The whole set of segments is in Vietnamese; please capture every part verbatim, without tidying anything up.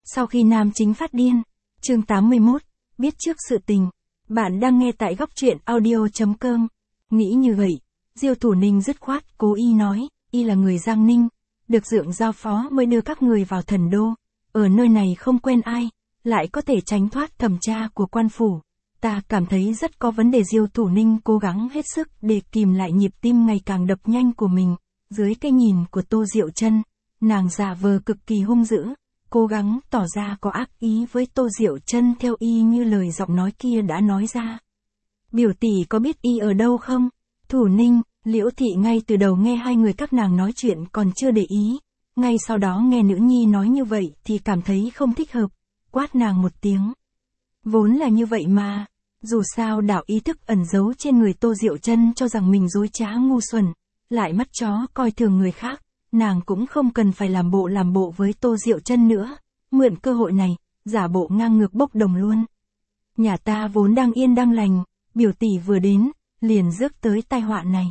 Sau khi nam chính phát điên. Chương tám mươi mốt, biết trước sự tình. Bạn đang nghe tại góc truyện audio chấm com. Nghĩ như vậy, Diêu Thủ Ninh dứt khoát cố ý nói, y là người Giang Ninh, được dượng giao phó mới đưa các người vào thần đô. Ở nơi này không quen ai, lại có thể tránh thoát thẩm tra của quan phủ. Ta cảm thấy rất có vấn đề. Diêu Thủ Ninh cố gắng hết sức để kìm lại nhịp tim ngày càng đập nhanh của mình. Dưới cái nhìn của Tô Diệu Chân, nàng giả vờ cực kỳ hung dữ, cố gắng tỏ ra có ác ý với Tô Diệu Chân theo y như lời giọng nói kia đã nói ra. Biểu tỷ có biết y ở đâu không? Thủ Ninh, Liễu Thị ngay từ đầu nghe hai người các nàng nói chuyện còn chưa để ý, ngay sau đó nghe nữ nhi nói như vậy thì cảm thấy không thích hợp, quát nàng một tiếng. Vốn là như vậy mà, dù sao đạo ý thức ẩn giấu trên người Tô Diệu Chân cho rằng mình dối trá ngu xuẩn, lại mắt chó coi thường người khác, nàng cũng không cần phải làm bộ làm bộ với Tô Diệu Chân nữa, mượn cơ hội này, giả bộ ngang ngược bốc đồng luôn. Nhà ta vốn đang yên đang lành, biểu tỷ vừa đến, liền rước tới tai họa này.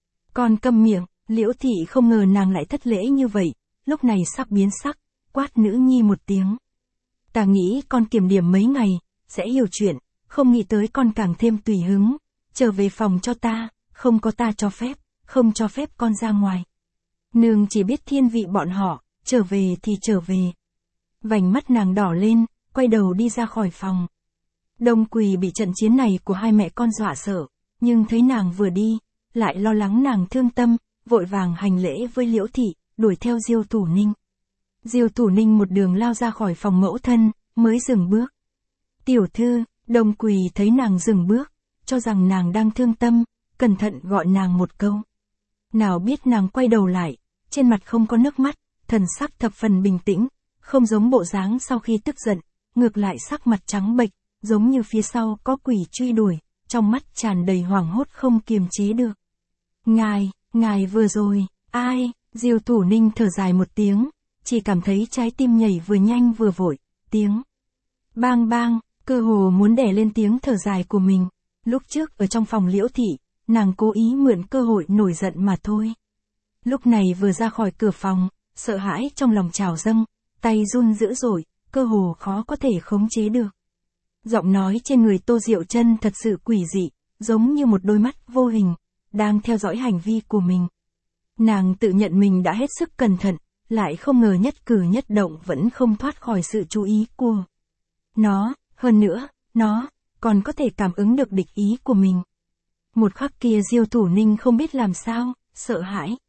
Con câm miệng, Liễu Thị không ngờ nàng lại thất lễ như vậy, lúc này sắc biến sắc, quát nữ nhi một tiếng. Ta nghĩ con kiểm điểm mấy ngày, sẽ hiểu chuyện, không nghĩ tới con càng thêm tùy hứng, trở về phòng cho ta, không có ta cho phép, không cho phép con ra ngoài. Nương chỉ biết thiên vị bọn họ, trở về thì trở về. Vành mắt nàng đỏ lên, quay đầu đi ra khỏi phòng. Đông Quỳ bị trận chiến này của hai mẹ con dọa sợ, nhưng thấy nàng vừa đi, lại lo lắng nàng thương tâm, vội vàng hành lễ với Liễu Thị, đuổi theo Diêu Thủ Ninh. Diêu Thủ Ninh một đường lao ra khỏi phòng mẫu thân, mới dừng bước. Tiểu thư, Đông Quỳ thấy nàng dừng bước, cho rằng nàng đang thương tâm, cẩn thận gọi nàng một câu. Nào biết nàng quay đầu lại, trên mặt không có nước mắt, thần sắc thập phần bình tĩnh, không giống bộ dáng sau khi tức giận, ngược lại sắc mặt trắng bệch, giống như phía sau có quỷ truy đuổi, trong mắt tràn đầy hoảng hốt không kiềm chế được. Ngài, ngài vừa rồi, ai? Diêu Thủ Ninh thở dài một tiếng, chỉ cảm thấy trái tim nhảy vừa nhanh vừa vội, tiếng bang bang, cơ hồ muốn đè lên tiếng thở dài của mình. Lúc trước ở trong phòng Liễu Thị, nàng cố ý mượn cơ hội nổi giận mà thôi. Lúc này vừa ra khỏi cửa phòng, sợ hãi trong lòng trào dâng, tay run dữ dội, cơ hồ khó có thể khống chế được. Giọng nói trên người Tô Diệu Chân thật sự quỷ dị, giống như một đôi mắt vô hình, đang theo dõi hành vi của mình. Nàng tự nhận mình đã hết sức cẩn thận, lại không ngờ nhất cử nhất động vẫn không thoát khỏi sự chú ý của nó, hơn nữa, nó còn có thể cảm ứng được địch ý của mình. Một khắc kia Diêu Thủ Ninh không biết làm sao, sợ hãi.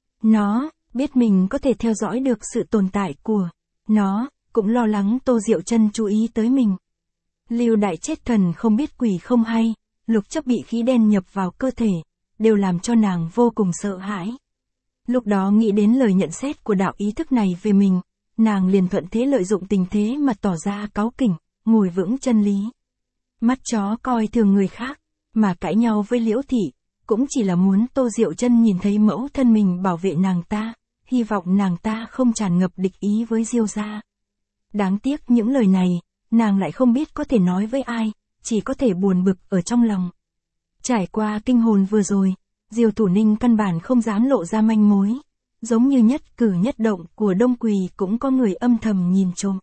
Nó biết mình có thể theo dõi được sự tồn tại của nó, cũng lo lắng Tô Diệu Chân chú ý tới mình. Lưu đại chết thần không biết quỷ không hay, lục chấp bị khí đen nhập vào cơ thể, đều làm cho nàng vô cùng sợ hãi. Lúc đó nghĩ đến lời nhận xét của đạo ý thức này về mình, nàng liền thuận thế lợi dụng tình thế mà tỏ ra cáu kỉnh, ngồi vững chân lý. Mắt chó coi thường người khác, mà cãi nhau với Liễu Thị, cũng chỉ là muốn Tô Diệu Chân nhìn thấy mẫu thân mình bảo vệ nàng ta, hy vọng nàng ta không tràn ngập địch ý với Diêu gia. Đáng tiếc những lời này, nàng lại không biết có thể nói với ai, chỉ có thể buồn bực ở trong lòng. Trải qua kinh hồn vừa rồi, Diêu Thủ Ninh căn bản không dám lộ ra manh mối, giống như nhất cử nhất động của Đông Quỳ cũng có người âm thầm nhìn trộm.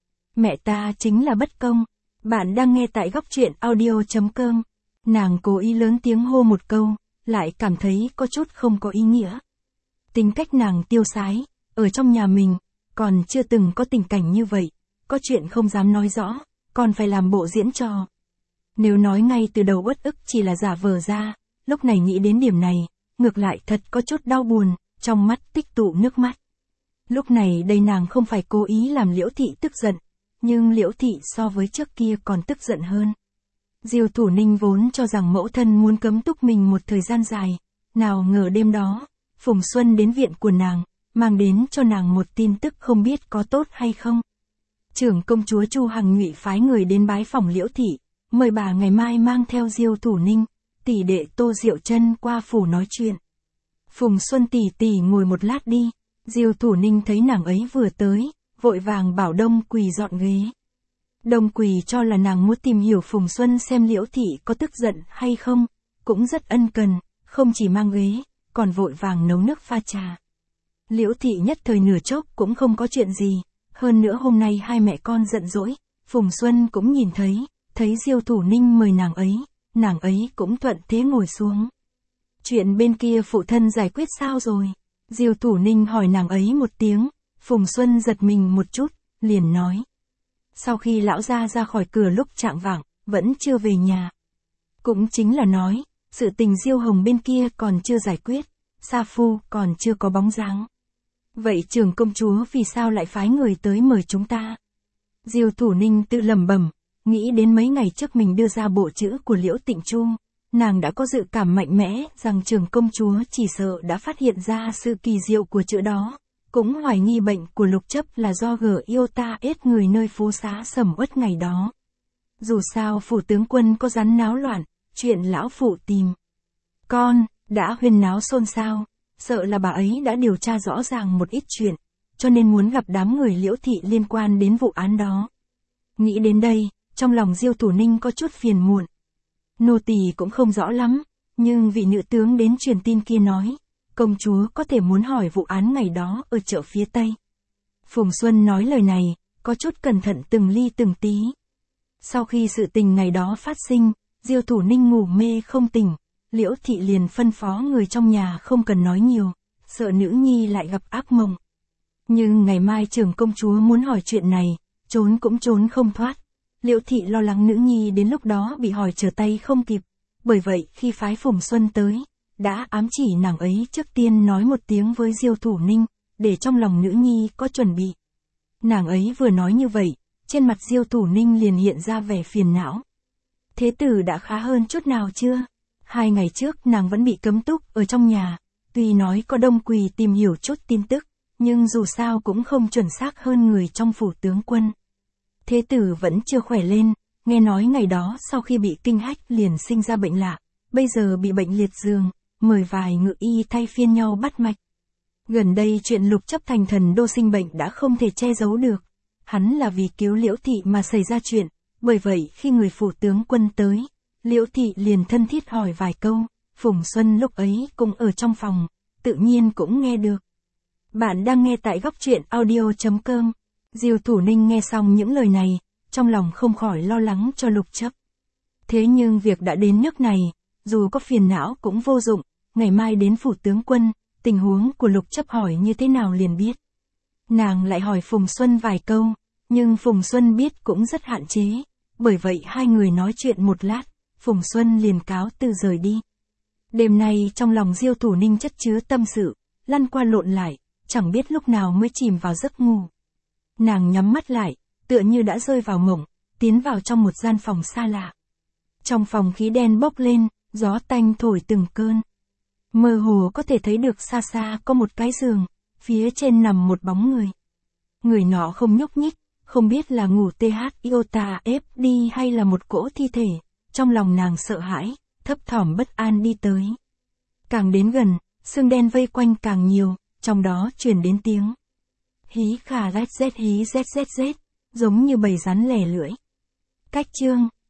Mẹ ta chính là bất công. Bạn đang nghe tại góc truyện audio chấm com. Nàng cố ý lớn tiếng hô một câu, lại cảm thấy có chút không có ý nghĩa. Tính cách nàng tiêu sái, ở trong nhà mình, còn chưa từng có tình cảnh như vậy, có chuyện không dám nói rõ, còn phải làm bộ diễn trò. Nếu nói ngay từ đầu uất ức chỉ là giả vờ ra, lúc này nghĩ đến điểm này, ngược lại thật có chút đau buồn, trong mắt tích tụ nước mắt. Lúc này đây nàng không phải cố ý làm Liễu Thị tức giận, nhưng Liễu Thị so với trước kia còn tức giận hơn. Diêu Thủ Ninh vốn cho rằng mẫu thân muốn cấm túc mình một thời gian dài, nào ngờ đêm đó, Phùng Xuân đến viện của nàng, mang đến cho nàng một tin tức không biết có tốt hay không. Trưởng công chúa Chu Hằng Nhụy phái người đến bái phòng Liễu Thị, mời bà ngày mai mang theo Diêu Thủ Ninh, tỷ đệ Tô Diệu Chân qua phủ nói chuyện. Phùng Xuân tỷ tỷ ngồi một lát đi. Diêu Thủ Ninh thấy nàng ấy vừa tới, vội vàng bảo Đông Quỳ dọn ghế. Đông Quỳ cho là nàng muốn tìm hiểu Phùng Xuân xem Liễu Thị có tức giận hay không, cũng rất ân cần, không chỉ mang ghế, còn vội vàng nấu nước pha trà. Liễu Thị nhất thời nửa chốc cũng không có chuyện gì, Hơn nữa hôm nay hai mẹ con giận dỗi, Phùng Xuân cũng nhìn thấy, thấy Diêu Thủ Ninh mời nàng ấy, nàng ấy cũng thuận thế ngồi xuống. Chuyện bên kia phụ thân giải quyết sao rồi? Diêu Thủ Ninh hỏi nàng ấy một tiếng, Phùng Xuân giật mình một chút, liền nói. Sau khi lão gia ra khỏi cửa lúc chạng vạng, vẫn chưa về nhà. Cũng chính là nói, sự tình Diêu Hồng bên kia còn chưa giải quyết, Sa Phu còn chưa có bóng dáng. Vậy trưởng công chúa vì sao lại phái người tới mời chúng ta? Diêu Thủ Ninh tự lẩm bẩm, nghĩ đến mấy ngày trước mình đưa ra bộ chữ của Liễu Tịnh Chu, nàng đã có dự cảm mạnh mẽ rằng trưởng công chúa chỉ sợ đã phát hiện ra sự kỳ diệu của chữ đó, cũng hoài nghi bệnh của Lục Chấp là do gở yêu ta ết người nơi phố xá sầm uất ngày đó. Dù sao phủ tướng quân có rắn náo loạn, chuyện lão phụ tìm con, đã huyên náo xôn xao, sợ là bà ấy đã điều tra rõ ràng một ít chuyện, cho nên muốn gặp đám người Liễu thị liên quan đến vụ án đó. Nghĩ đến đây, trong lòng Diêu Thủ Ninh có chút phiền muộn. Nô tỳ cũng không rõ lắm, nhưng vị nữ tướng đến truyền tin kia nói, công chúa có thể muốn hỏi vụ án ngày đó ở chợ phía Tây. Phùng Xuân nói lời này, có chút cẩn thận từng ly từng tí. Sau khi sự tình ngày đó phát sinh, Diêu Thủ Ninh ngủ mê không tỉnh, Liễu thị liền phân phó người trong nhà không cần nói nhiều, sợ nữ nhi lại gặp ác mộng. Nhưng ngày mai trưởng công chúa muốn hỏi chuyện này, trốn cũng trốn không thoát. Liễu thị lo lắng nữ nhi đến lúc đó bị hỏi trở tay không kịp, bởi vậy khi phái Phùng Xuân tới, đã ám chỉ nàng ấy trước tiên nói một tiếng với Diêu Thủ Ninh, để trong lòng nữ nhi có chuẩn bị. Nàng ấy vừa nói như vậy, trên mặt Diêu Thủ Ninh liền hiện ra vẻ phiền não. Thế tử đã khá hơn chút nào chưa? Hai ngày trước nàng vẫn bị cấm túc ở trong nhà, tuy nói có Đông Quỳ tìm hiểu chút tin tức, nhưng dù sao cũng không chuẩn xác hơn người trong phủ tướng quân. Thế tử vẫn chưa khỏe lên, nghe nói ngày đó sau khi bị kinh hách liền sinh ra bệnh lạ, bây giờ bị bệnh liệt giường, mời vài ngự y thay phiên nhau bắt mạch. Gần đây chuyện Lục Chấp thành thần đô sinh bệnh đã không thể che giấu được, hắn là vì cứu Liễu thị mà xảy ra chuyện, bởi vậy khi người phủ tướng quân tới, Liễu thị liền thân thiết hỏi vài câu, Phùng Xuân lúc ấy cũng ở trong phòng, tự nhiên cũng nghe được. Bạn đang nghe tại góc truyện audio chấm com. Diêu Thủ Ninh nghe xong những lời này, trong lòng không khỏi lo lắng cho Lục Chấp. Thế nhưng việc đã đến nước này, dù có phiền não cũng vô dụng, ngày mai đến phủ tướng quân, tình huống của Lục Chấp hỏi như thế nào liền biết. Nàng lại hỏi Phùng Xuân vài câu, nhưng Phùng Xuân biết cũng rất hạn chế, bởi vậy hai người nói chuyện một lát, Phùng Xuân liền cáo từ rời đi. Đêm nay trong lòng Diêu Thủ Ninh chất chứa tâm sự, lăn qua lộn lại, chẳng biết lúc nào mới chìm vào giấc ngủ. Nàng nhắm mắt lại, tựa như đã rơi vào mộng, tiến vào trong một gian phòng xa lạ. Trong phòng khí đen bốc lên, gió tanh thổi từng cơn. Mơ hồ có thể thấy được xa xa có một cái giường, phía trên nằm một bóng người. Người nọ không nhúc nhích, không biết là ngủ tê hát iota ép đi hay là một cỗ thi thể, trong lòng nàng sợ hãi, thấp thỏm bất an đi tới. Càng đến gần, sương đen vây quanh càng nhiều, trong đó truyền đến tiếng hí khà rách rét hí rét rét rét, giống như bầy rắn lẻ lưỡi. Cách chương